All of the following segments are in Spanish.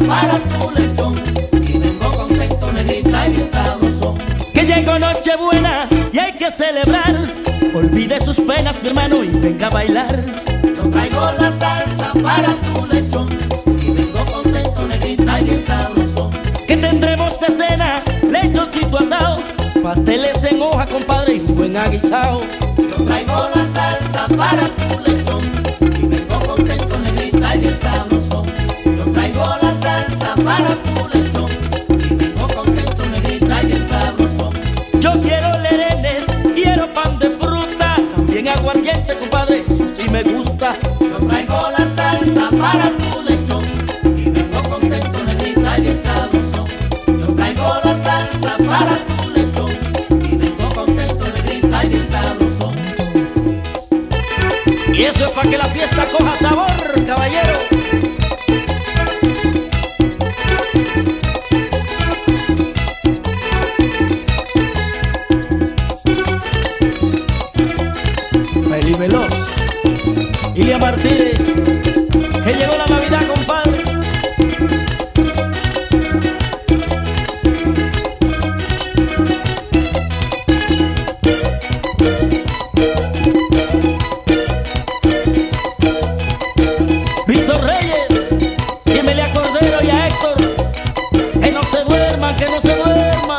para tu lechón y vengo contento, negrita, y bien sabrosón. Que llegó Nochebuena y hay que celebrar. Olvide sus penas, mi hermano, y venga a bailar. Yo traigo la salsa para tu lechón y vengo contento, negrita, y bien sabrosón. Que tendremos de cena lechoncito asado, pasteles en hoja, compadre, y un buen aguisado. Yo traigo la salsa para tu lechón y vengo contento, negrita, y bien sabrosón. Yo traigo la salsa para tu lechón y vengo contento, negrita, y bien sabrosón. Yo quiero lerenes, quiero pan de fruta, también aguardiente, compadre, eso sí me gusta. Yo traigo la salsa para tu lechón y vengo contento, negrita, y bien sabrosón. Yo traigo la salsa para tu lechón y vengo contento, negrita, y bien sabrosón. Y eso es para que la fiesta coja sabor, caballero. Feli Veloz, Ilia Martínez, que llegó la Navidad, compadre. Víctor Reyes, y Emelia Cordero y a Héctor, que no se duerman, que no se duerman.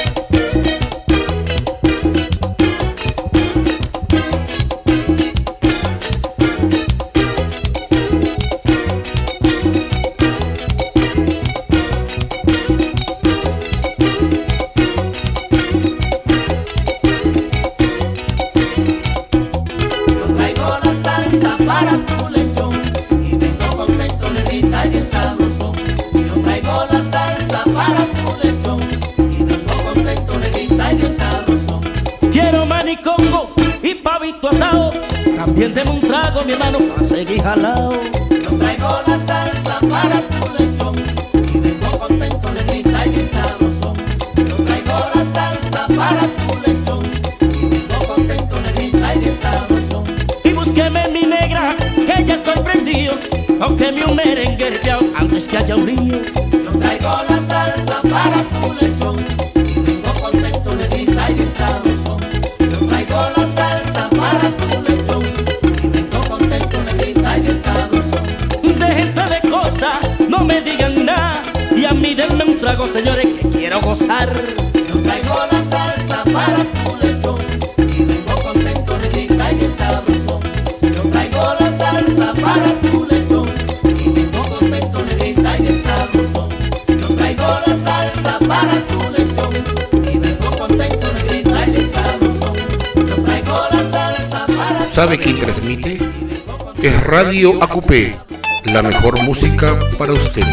Yo traigo la salsa para tu lechón y vengo contento, negrita, y bien sabrosón. Yo traigo la salsa para tu lechón y vengo contento, negrita, y bien sabrosón. Quiero manicongo y pavito asado, también tengo un trago, mi hermano, para seguir jalao. Yo traigo la salsa para tu lechón y vengo contento, negrita, y bien sabrosón. Yo traigo la salsa para tu lechón y vengo contento, negrita, y bien sabrosón. Y búsqueme mi negra, que ya estoy prendido, aunque me un merengue herviao antes que haya un río. Yo traigo la salsa para tu lechón y vengo contento, negrita, y bien sabrosón. Yo traigo la salsa para tu lechón y vengo contento, negrita, y bien sabrosón. Déjense de cosas, no me digan nada, y a mí denme un trago, señores, que quiero gozar. Yo traigo la salsa para tu lechón y vengo contento, negrita, y bien sabrosón. Yo traigo la salsa para tu lechón y vengo contento, negrita, y bien sabrosón. Yo traigo la salsa para tu lechón y vengo contento, negrita, y bien sabrosón. Yo traigo la salsa para ¿Sabe quién transmite? Es Radio ACUPE, la mejor música para usted.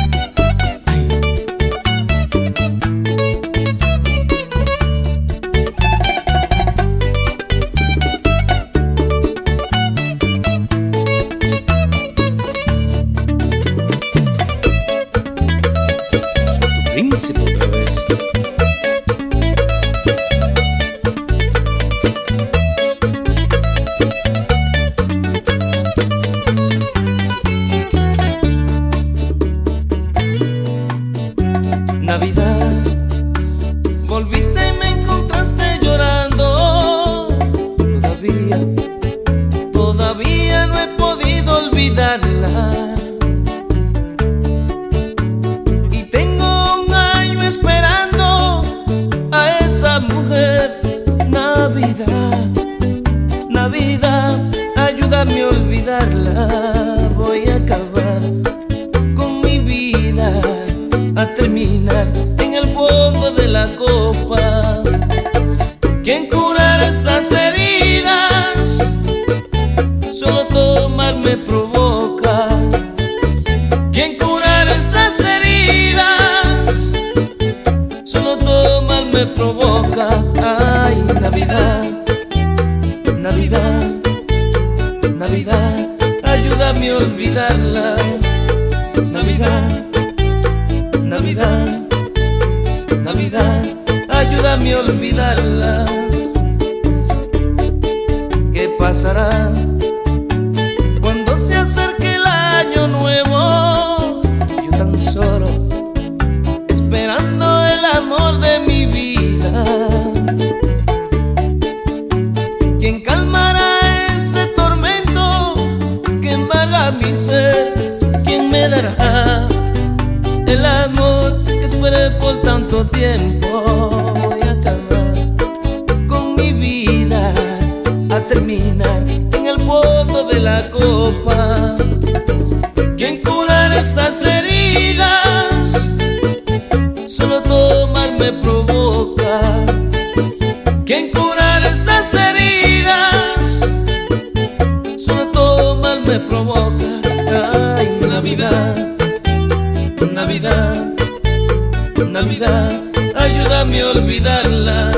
Príncipe otra vez. Navidad, volviste y me encontraste llorando. Todavía no he podido olvidarla. Y tengo un año esperando a esa mujer. Navidad, ayúdame a olvidarla. Voy a acabar con mi vida, a terminar en el fondo de la copa. ¿Quién curará estas heridas? Solo tomar me provoca. ¿Quién curará estas heridas? Solo tomar me provoca. Ay, Navidad, ayúdame a olvidarla. Navidad, ayúdame a olvidarla. ¿Qué pasará cuando se acerque el año nuevo? Yo tan solo embarga mi ser. ¿Quién me dará el amor que esperé por tanto tiempo? Voy a acabar con mi vida, a terminar en el fondo de la copa. ¿Quién curará estas heridas? Solo tomar me provoca. ¿Quién curará estas heridas? Solo tomar me provoca. Ay, Navidad, Navidad, Navidad, ayúdame a olvidarla.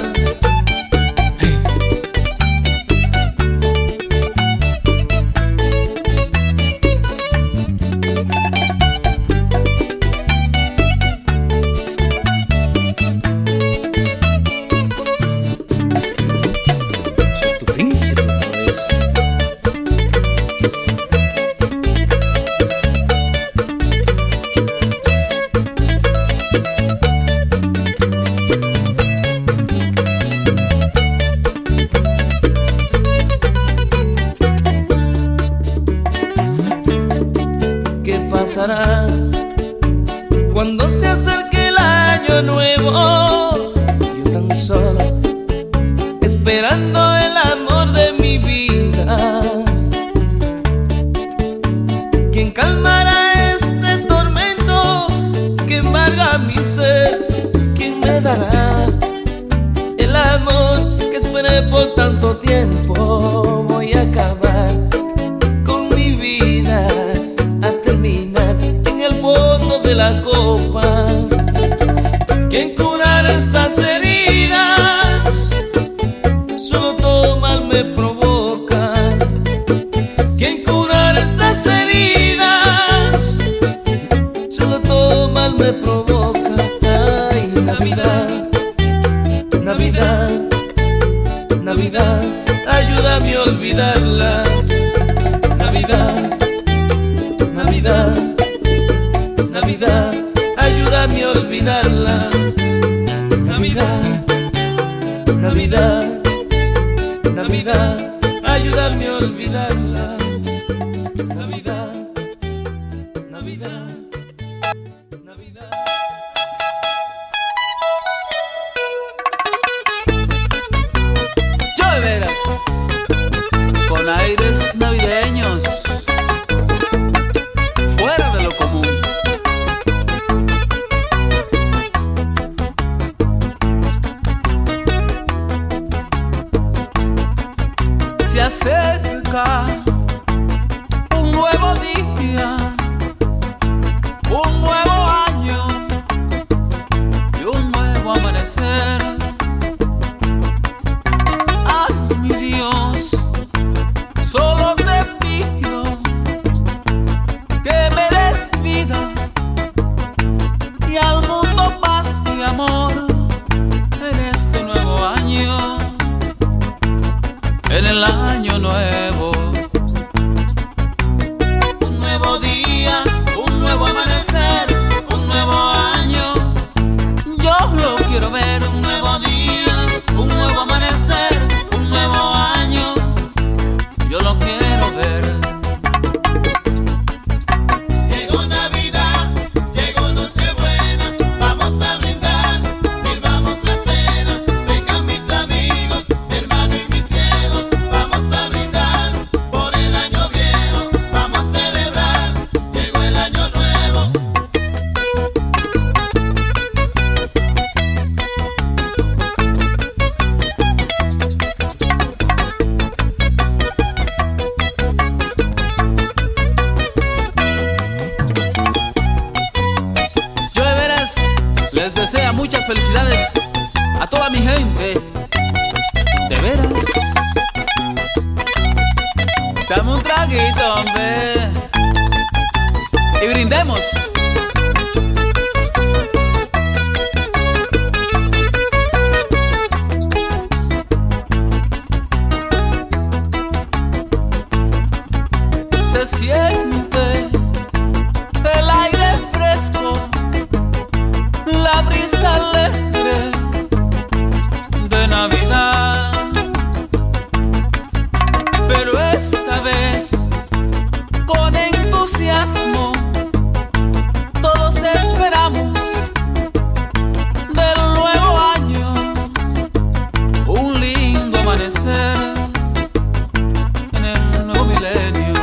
Cuando se acerque el año nuevo, yo tan solo esperando el amor de mi vida. ¿Quién calmará este tormento que embarga mi ser? ¿Quién me dará el amor que esperé por tanto tiempo? Voy a acabar con mi vida, a terminar en el fondo de la copa. ¿Quién curará estas heridas? Solo tomar me provoca. ¿Quién curará estas heridas? Solo tomar me provoca. Ay, Navidad, Navidad, Navidad, ayúdame a olvidarla. Navidad, Navidad, Navidad, ayúdame a olvidarla. Navidad, Navidad, Navidad, ayúdame a olvidarla. Navidad, Navidad, Navidad. Yo de veras, con aires navideños, fuera de lo común. Se acerca un nuevo día, un nuevo año y un nuevo amanecer. Ay, mi Dios, solo te pido que me des vida y al mundo paz y amor en este nuevo año, en el año nuevo. Un nuevo día, un nuevo amanecer, un nuevo año. Yo lo quiero ver. Un nuevo día, un nuevo amanecer, un nuevo año. Yo lo quiero ver. Llegó Navidad, llegó Nochebuena, vamos a brindar, sirvamos la cena, vengan mis amigos, hermanos y mis viejos, vamos a brindar por el año viejo, vamos a celebrar, llegó el año nuevo. Yo de veras les deseo muchas felicidades a toda mi gente. De veras. Dame un traguito, hombre, y brindemos. Se siente el aire fresco, la brisa alegre de Navidad, pero esta vez con entusiasmo todos esperamos del nuevo año un lindo amanecer en el nuevo milenio.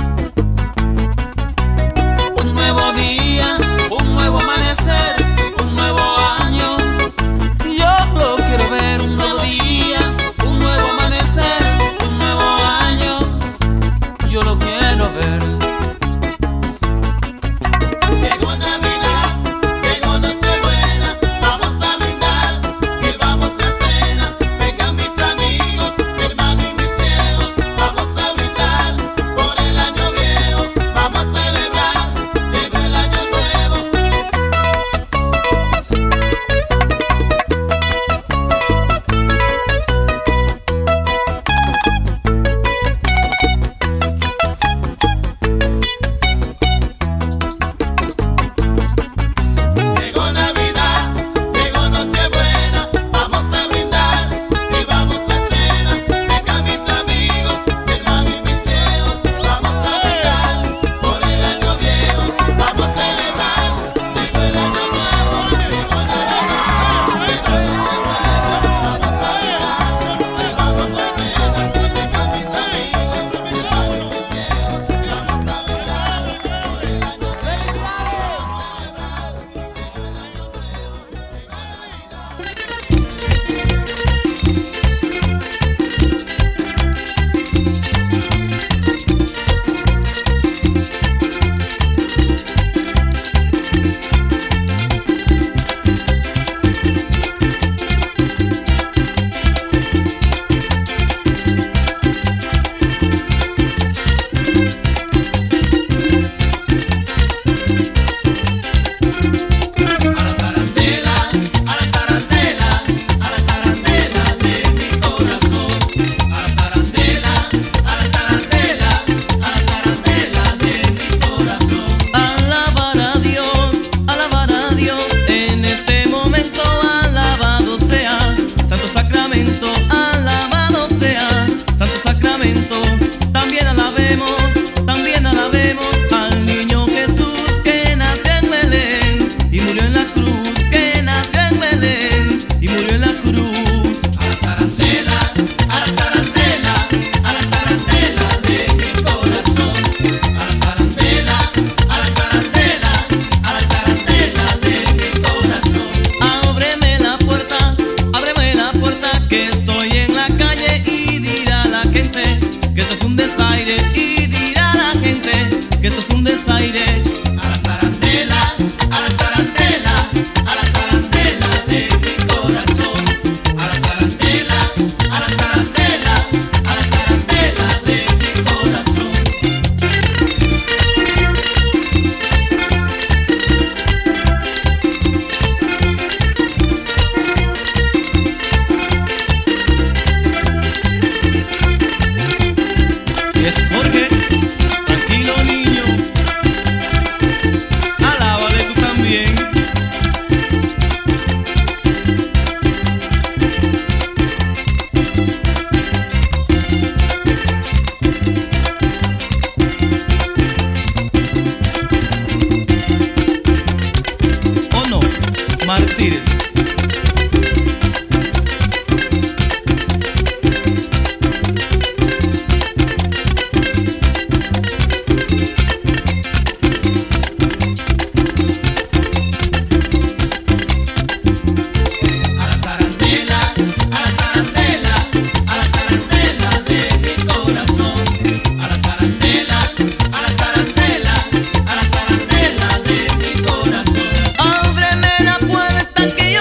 Un nuevo día, un nuevo amanecer, un nuevo año. Yo lo quiero ver, un nuevo día, un nuevo amanecer, un nuevo año. Yo lo quiero ver. Llegó Navidad, llegó Nochebuena, vamos a brindar, sirvamos la cena. Vengan mis amigos, mi hermano y mis viejos, vamos a brindar por el año viejo, vamos a celebrar, llegó el año nuevo. Llegó Navidad, llegó Nochebuena, vamos a brindar, sirvamos la cena. Vengan mis amigos, mi hermano y mis viejos, vamos a brindar por el año viejo, vamos a celebrar, llegó el año nuevo. Llegó Navidad, llegó Nochebuena, vamos a brindar, sirvamos la cena. Vengan mis amigos, mi hermano y mis viejos, vamos a brindar por el año Alabar a Dios, en este momento alabado sea Santo Sacramento, alabado sea Santo Sacramento. También alabemos al niño Jesús que nació en Belén y murió en la cruz, que nació en Belén y murió en la cruz. a la zarandela de mi corazón, a la zarandela de mi corazón. Ábreme la puerta que estoy en la calle y dirá la gente que esto es un desaire, y dirá la gente que esto es un desaire. A la zarandela de mi corazón, a la zarandela de mi corazón. Y es Jorge, tranquilo niño, alábale tú también. ¿O no, mártires? A la zarandela de mi corazón, a la zarandela de mi corazón. Ábreme la puerta que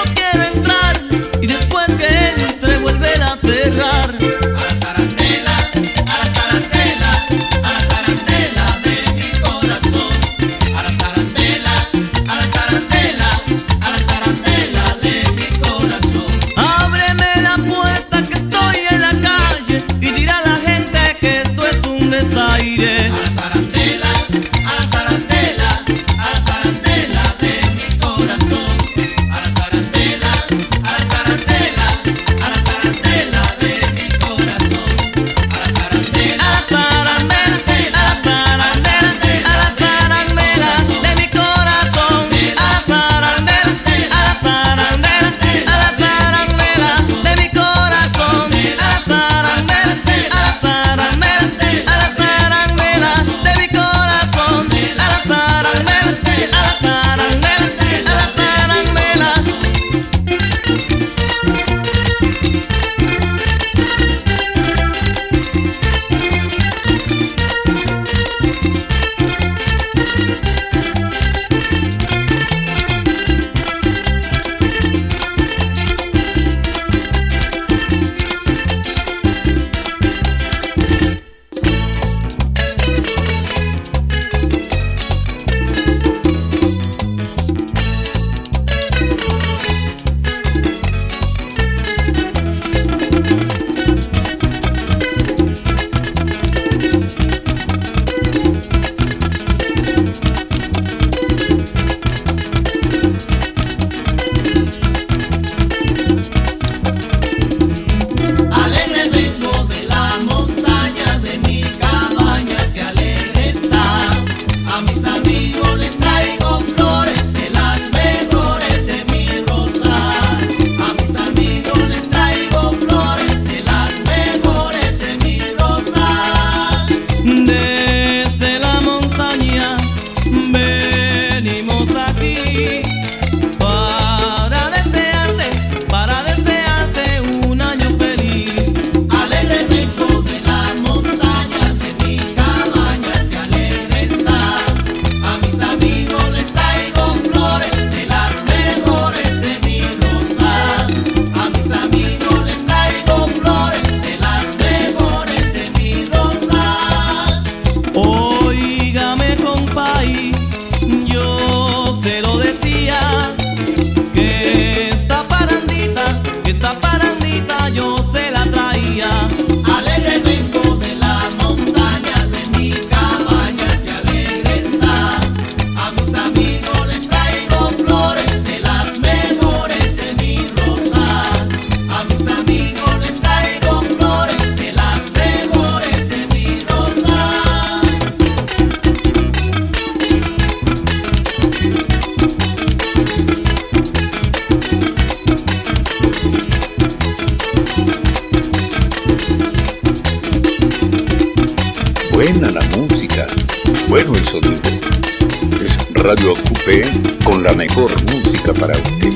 Solo el sonido. Es Radio Acupé con la mejor música para usted.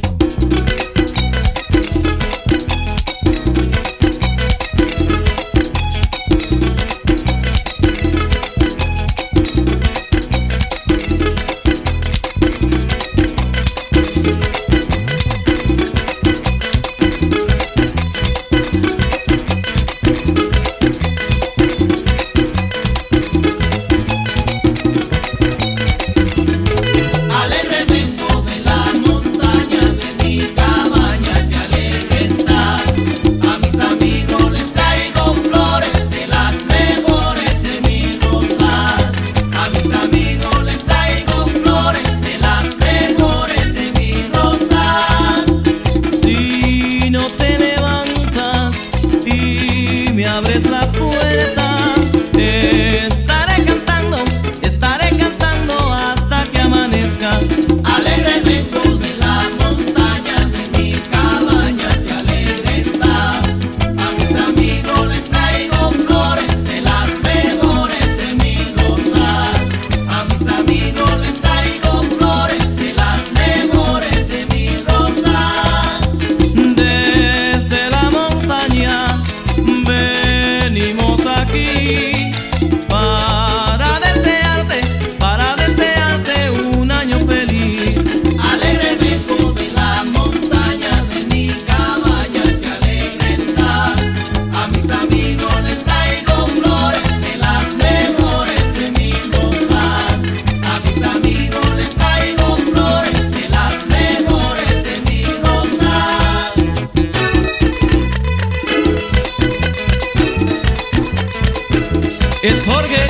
Es Jorge,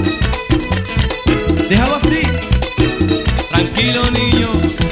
déjalo así, tranquilo niño.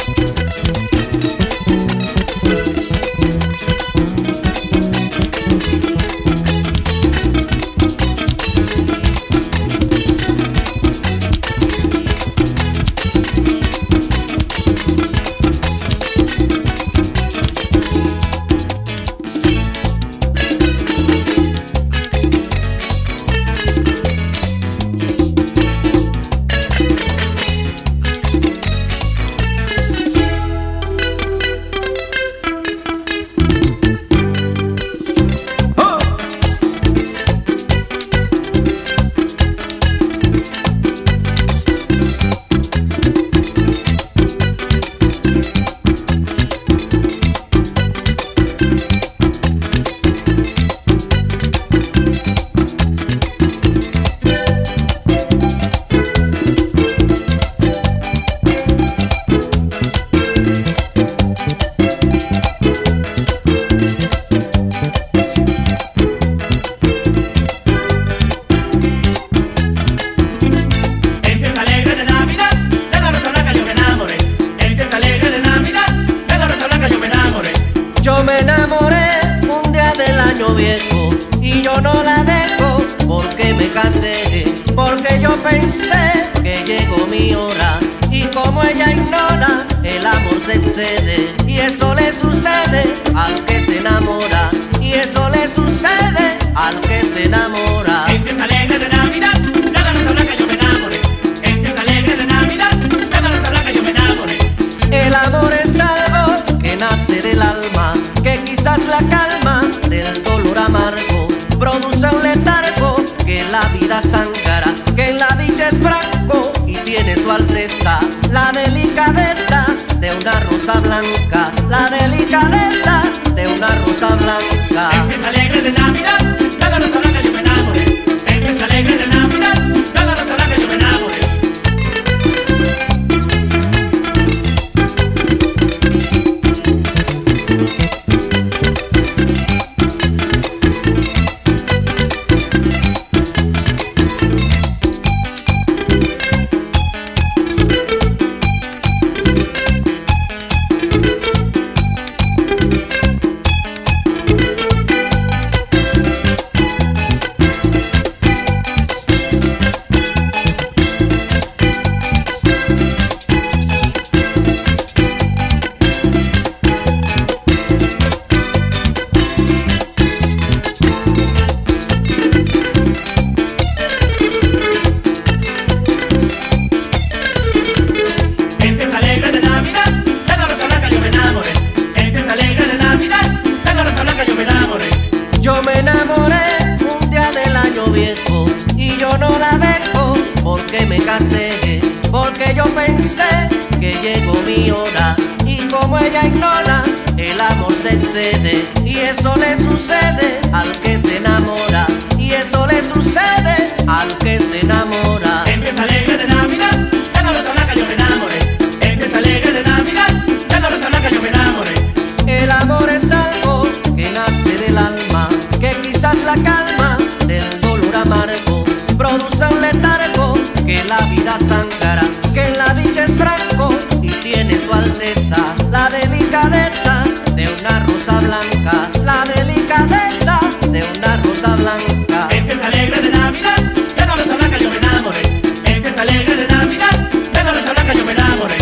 Porque yo pensé que llegó mi hora y como ella ignora, el amor se excede. Y eso le sucede al que se enamora. Y eso le sucede al que se enamora. En fiesta alegre de Navidad, la garota blanca yo me enamoré. En fiesta alegre de Navidad, la garota blanca yo me enamoré. El amor es algo que nace del alma, que quizás la calma del dolor amargo produce un letargo que en la vida záncara, que en la dicha es franco y tiene su alteza la delicadeza de una rosa blanca, la delicadeza de una rosa blanca. En fiesta alegre de Navidad, la garota blanca yo me enamoré. En fiesta alegre de Navidad, la garota blanca yo me enamoré. abracé, porque yo pensé que llegó mi hora. Y como ella ignora, el amor se excede. Y eso le sucede al que se enamora. Y eso le sucede al que se enamora. En fiesta alegre de Navidad, en la rosa blanca yo me enamoré. En fiesta alegre de Navidad, en la rosa blanca yo me enamoré. El amor es algo que nace del alma, que quizás la calma del dolor amargo produce un letargo que la vida sangrará, que en la dicha es franco y tiene su alteza la delicadeza de una rosa blanca, la delicadeza de una rosa blanca. En fiesta alegre de Navidad, en la rosa blanca yo me enamoré. En fiesta alegre de Navidad, en la rosa blanca yo me enamoré.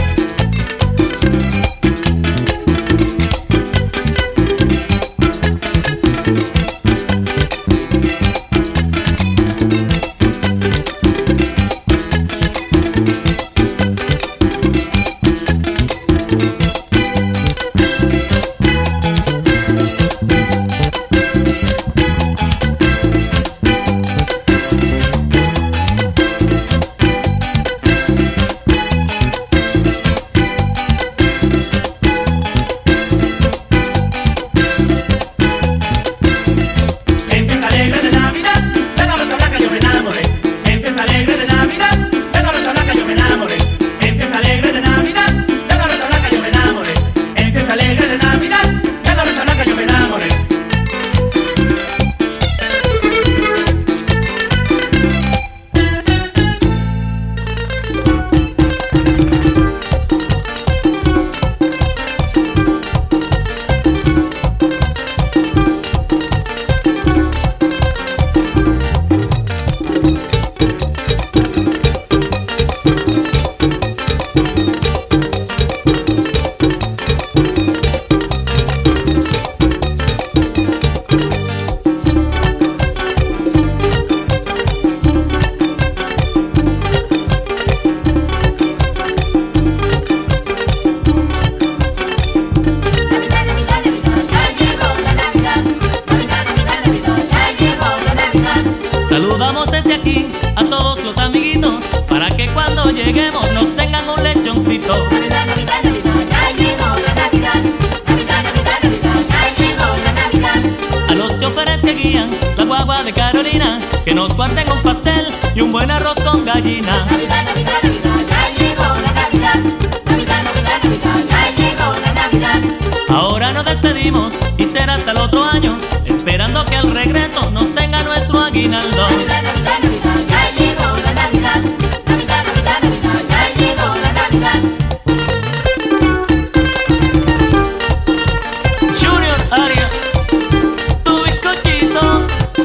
Saludamos desde aquí a todos los amiguitos, para que cuando lleguemos nos tengan un lechoncito. Navidad, Navidad, Navidad, ya llegó la Navidad. Navidad, Navidad, Navidad, ya llegó la Navidad. A los choferes que guían la guagua de Carolina, que nos guarden un pastel y un buen arroz con gallina. Navidad, Navidad, Navidad, ya llegó la Navidad. Navidad, Navidad, Navidad, ya llegó la Navidad. Ahora nos despedimos y será hasta el otro año, esperando que al regreso nos tenga nuestro aguinaldo. Navidad, Navidad, Navidad, ya llegó la Navidad. Navidad, Navidad, Navidad, ya llegó la Navidad. Junior Arias, tu bizcochito.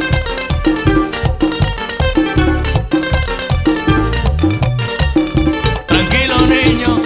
Tranquilo, niño.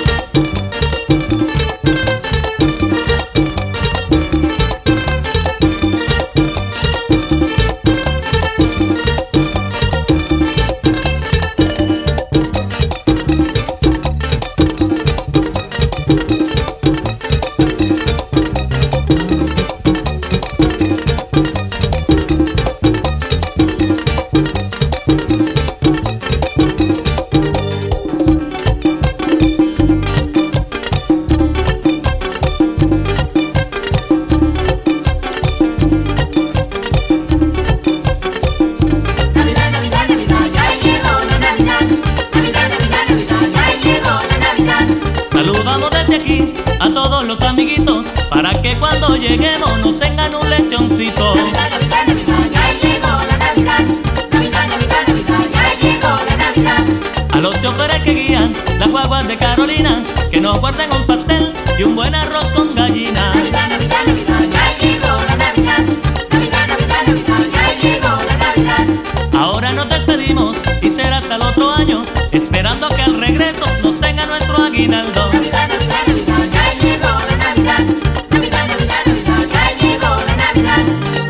Navidad, Navidad, Navidad, ya llegó la Navidad. Navidad, Navidad, Navidad, ya llegó la Navidad. Saludamos desde aquí a todos los amiguitos, para que cuando lleguemos nos tengan un lechoncito. Navidad, Navidad, Navidad, ya llegó la Navidad. Navidad, Navidad, Navidad, ya llegó la Navidad. A los choferes que guían las guaguas de Carolina, que nos guarden un pastel y un buen arroz con gallina. Navidad, Navidad, Navidad, ya llegó la Navidad. Navidad, Navidad, Navidad, ya llegó la Navidad. Ahora nos despedimos y será hasta el otro año, esperando que al regreso nos tenga nuestro aguinaldo. Navidad, Navidad, Navidad, ya llegó la Navidad. Navidad, Navidad, Navidad, ya llegó la Navidad.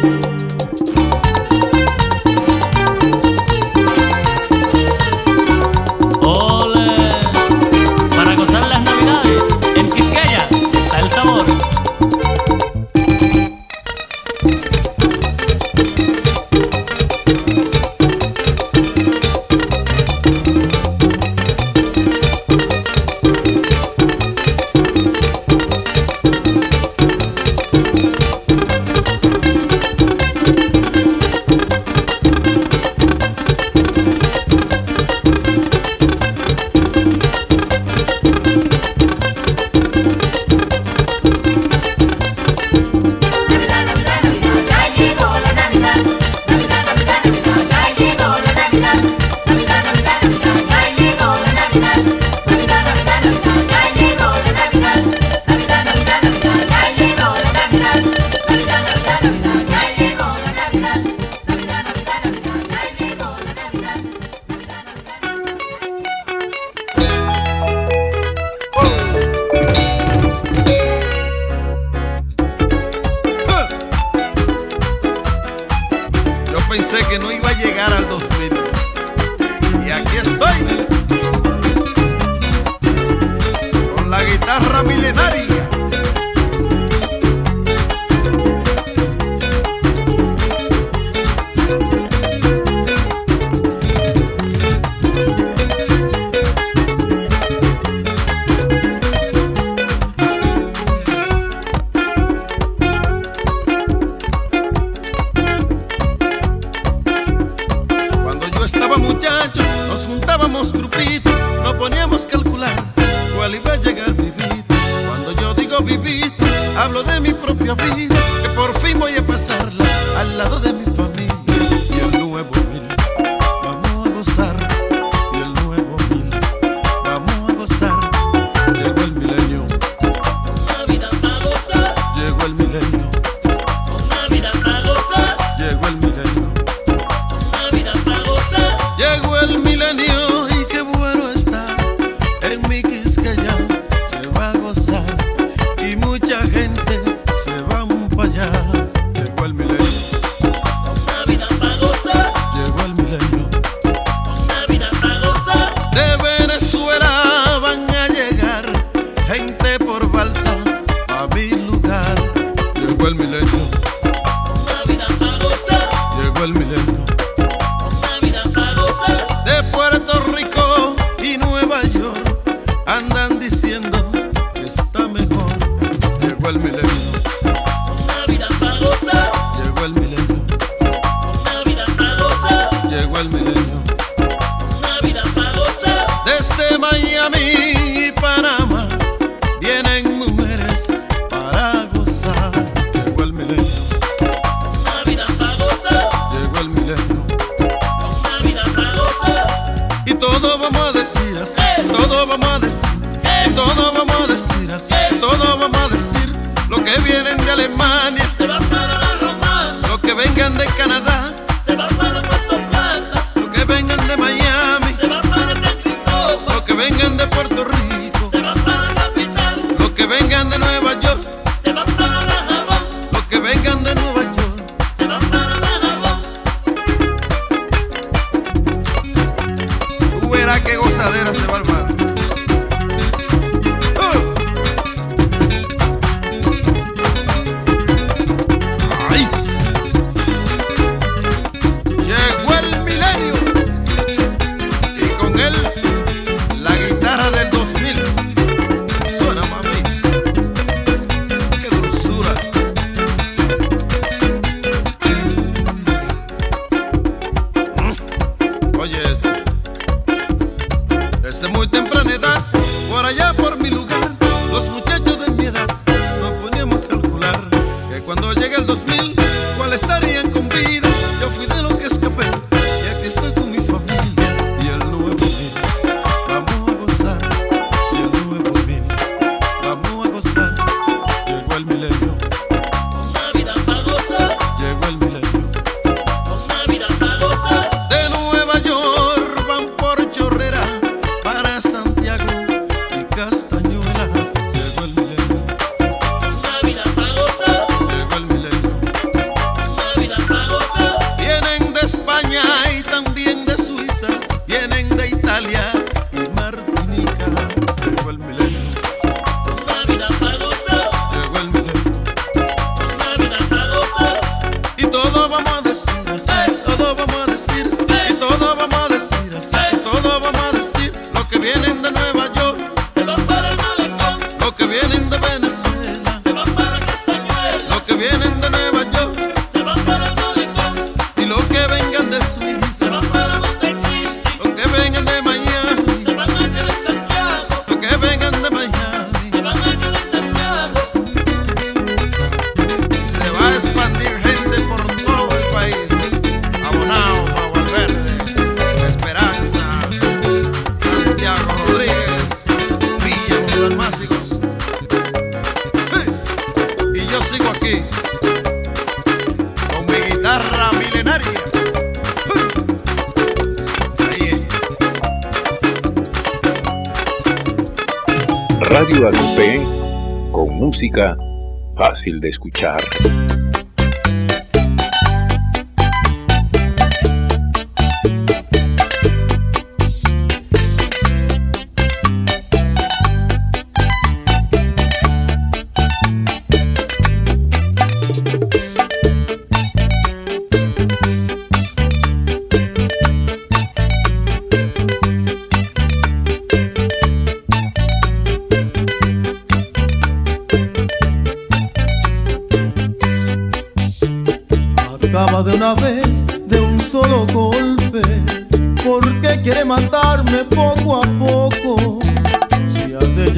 ¡Ole! Para gozar las navidades, en Quisqueya está el sabor. poníamos a calcular cuál iba a llegar mi vida. Cuando yo digo vivir, hablo de mi propia vida, que por fin voy a pasarla al lado de mi familia. Y el nuevo mil, vamos a gozar. Y el nuevo mil, vamos a gozar. Llegó el milenio, una vida para gozar. llegó el milenio, Una vida para gozar. llegó el milenio, Una vida para gozar. llegó el milenio. Y qué bueno está en mi Quisqueya, se va a gozar y mucha gente se van para allá. Llegó el milenio, Una vida para gozar. llegó el milenio. Una vida para gozar. De Venezuela van a llegar gente por balsa a mi lugar. Llegó el milenio, Una vida para gozar. llegó el milenio. Una vida para gozar. De Puerto Rico y Nueva York andan diciendo que está mejor. Llegó el milenio, Una vida para gozar. llegó el milenio, Una vida para gozar. llegó el milenio. Una vida para gozar. Desde Miami y Panamá vienen mujeres para gozar. Llegó el milenio, Una vida para gozar. llegó el milenio. Una vida para gozar. Y todo vamos a decir así, todo vamos a decir, y todo vamos a decir así, todo vamos a decir. Los que vienen de Alemania, Se va para la Romana. los que vengan de Canadá, Se va para Puerto Plata. los que vengan de Miami, Se va para San Cristóbal. los que vengan de Puerto Rico, Se va para Capital. los que vengan de Nueva York, Se va para la Jabón. los que vengan de Nueva York. Se va para la Jabón. Tú verás qué gozadera se va a armar. ¡Ay! Llegó el milenio y con él la guitarra del 2000. Suena, mami, qué dulzura. Oye esto. Desde muy temprana edad, por allá por mi lugar, los muchachos de mi edad nos poníamos a calcular que cuando llegue el 2000, ¿cuál estarían con vida? Yo fui de lo que escapé y aquí estoy con mi familia. Y el nuevo mil, vamos a gozar. Y el nuevo mil, vamos a gozar. Llegó el milenio, Una vida para gozar. llegó el milenio. Una vida para gozar. De Nueva York van por Chorrera para Santiago y Castañuela. Llegó el milenio, Una vida para gozar. llegó el milenio. Una vida para gozar. Vienen de España y también de Suiza, vienen de Italia y Martinica. Llegó el milenio, Una vida para gozar. llegó el milenio. Una vida para gozar. Y todo vamos a decir así, todo vamos a decir, y todo vamos a decir así, todo vamos a decir. Los que vienen de Nueva York, Se va para el malecón. los que vienen de Venezuela, Se va para Castañuela. los que vienen de Nueva York, Se va para el malecón. y los que vengan de Se Suiza, va para Montecristi. los que vengan de Miami, Se van a quedar en Santiago. los que vengan de Miami. Se van a quedar en Santiago. Y se va a expandir gente por todo el país. Abonao, Valverde, Esperanza, Santiago Rodríguez, Villa Los Dalmácigos. Y yo sigo aquí con mi guitarra milenaria. Ahí es. Radio Alupe, con música fácil de escuchar. Acaba de una vez, de un solo golpe, porque quiere matarme poco a poco.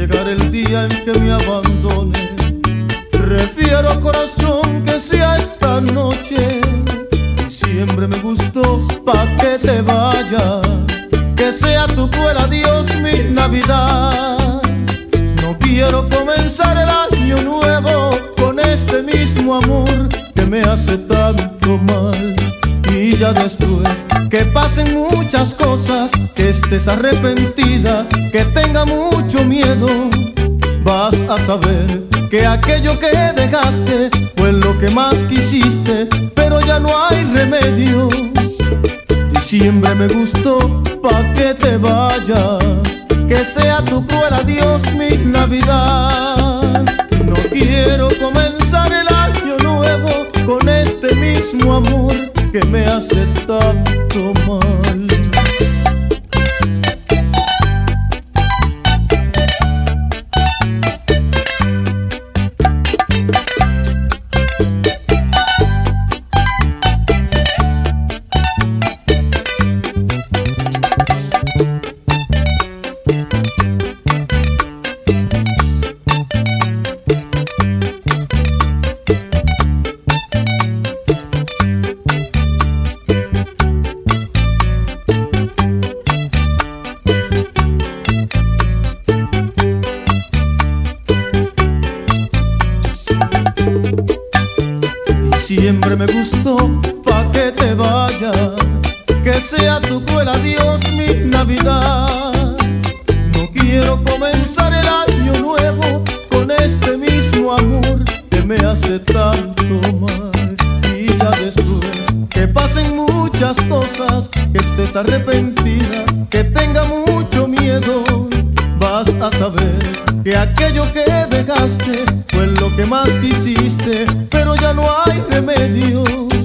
llegar el día en que me abandone. Prefiero, corazón, que sea esta noche. Diciembre me gustó, pa' que te vayas. Que sea tu cruel adiós mi Navidad. No quiero comenzar el año nuevo con este mismo amor que me hace tanto mal. Y ya después que pasen muchas cosas, que estés arrepentida, que tenga mucho miedo, vas a saber que aquello que dejaste fue lo que más quisiste, pero ya no hay remedio. Diciembre me gustó, pa' que te vayas. Que sea tu cruel adiós mi Navidad. No quiero comenzar el año nuevo con este mismo amor que me hace tanto mal. Diciembre me gustó, pa' que te vayas. Que sea tu cruel adiós mi Navidad. No quiero comenzar el año nuevo con este mismo amor que me hace tanto mal. Y ya después que pasen muchas cosas, que estés arrepentida, que tenga mucho miedo, vas a saber que aquello que dejaste fue lo que más quisiste, pero ya no hay remedio.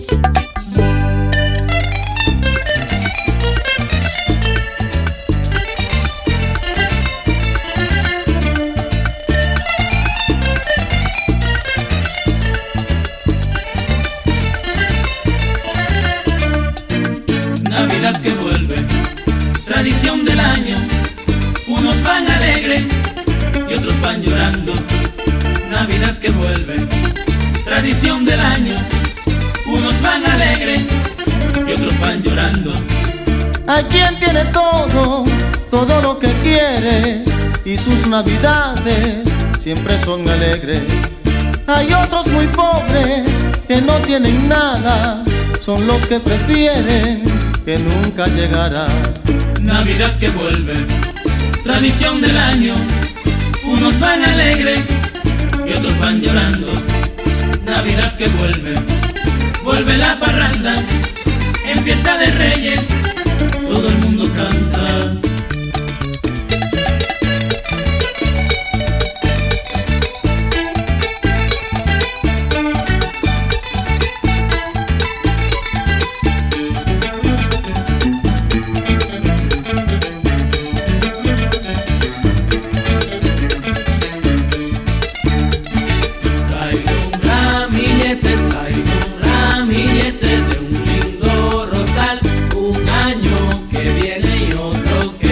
Navidad que vuelve, tradición del año. Unos van alegres y otros van llorando. Navidad que vuelve, tradición del año. Unos van alegres y otros van llorando. Hay quien tiene todo, todo lo que quiere, y sus navidades siempre son alegres. Hay otros muy pobres que no tienen nada, son los que prefieren que nunca llegará. Navidad que vuelve, tradición del año. Unos van alegres y otros van llorando. Navidad que vuelve, vuelve la parranda. En fiesta de Reyes todo el mundo canta. De un lindo rosal, un año que viene y otro que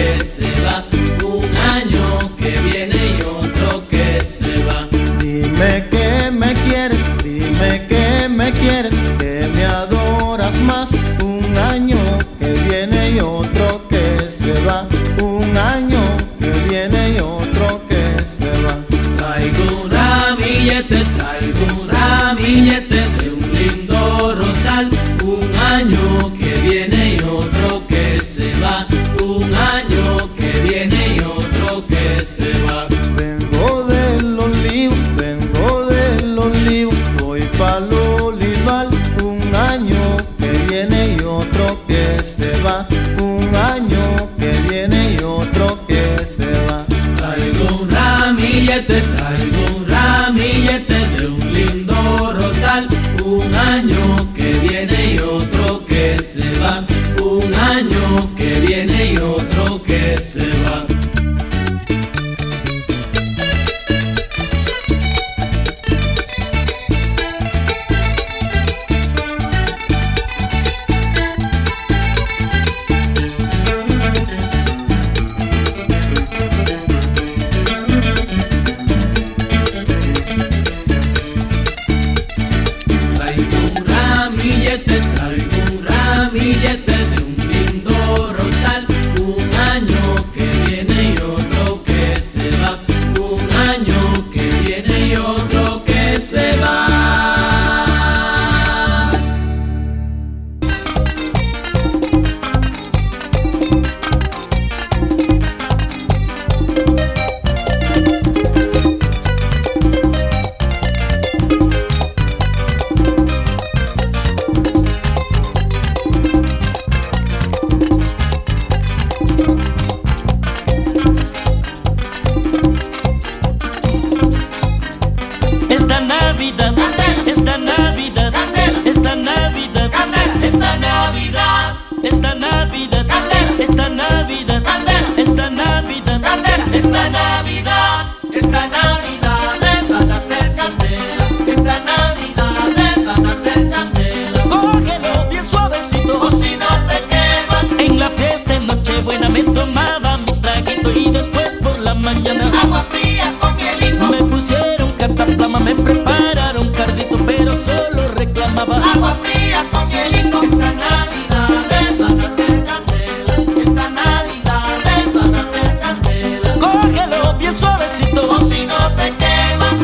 Navidad. Candela, esta Navidad le van a hacer candela. Esta Navidad le van a hacer candela. Cógelo bien suavecito, o si no te quemas. En la fiesta en Nochebuena me tomaba mi traguito y después por la mañana Agua fría con hielito. me pusieron cataplasma, me prepararon cardito, pero solo reclamaba Agua fría con hielito. Esta Navidad le van a hacer candela. Esta Navidad le van a hacer candela. cógelo bien suavecito, O si no te quemas.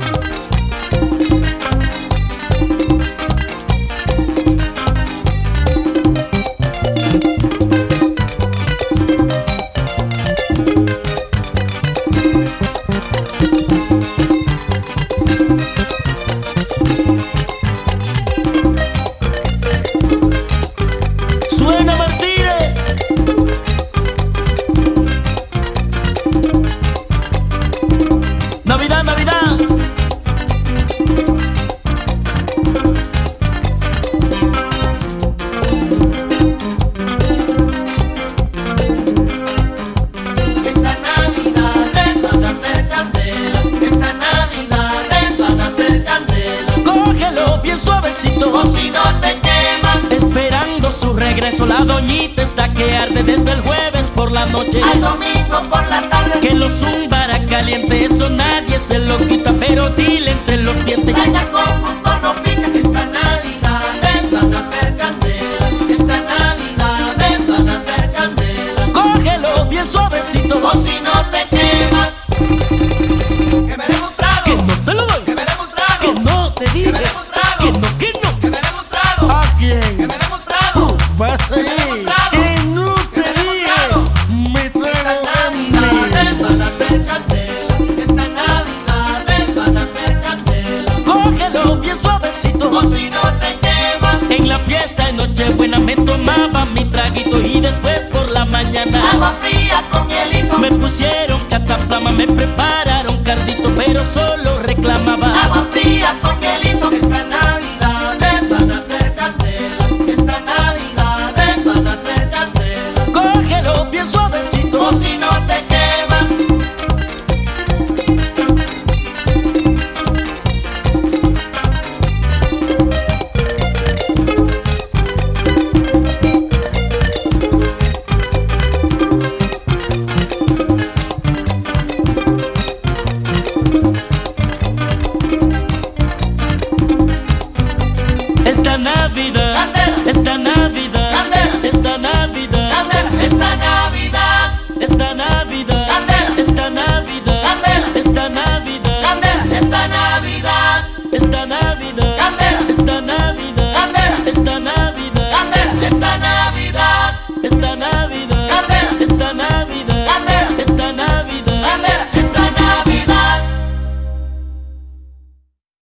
suena Martínez. Navidad, Navidad. Esta Navidad le van a hacer candela. Esta Navidad le van a hacer candela. Cógelo bien suavecito, O si no te quemas. esperando su regreso. La doñita está que arde desde el jueves por la noche. Al domingo por la tarde. Que lo zumbara caliente, eso nadie se lo quita, pero dile entre los dientes. Caña con punto no pica. Esta Navidad le van a hacer candela. Esta Navidad le van a hacer candela. Cógelo bien suavecito, O si no te quemas. Que me dé un trago. que no te lo doy, Que me dé un trago. que no te Que dije, me dé un trago. que no, que no. Que me dé un trago. ¿A quién? Que me dé un trago. Pasa Que me dé un trago. que no te Que me dé un dije, trago. me Esta trago Navidad hambre. le van a hacer candela. Esta Navidad le van a hacer candela. Cógelo bien suavecito, O si no te quemas. en la fiesta en Nochebuena me tomaba mi traguito y después por la mañana Agua fría con hielito. me pusieron cataplasma, me prepararon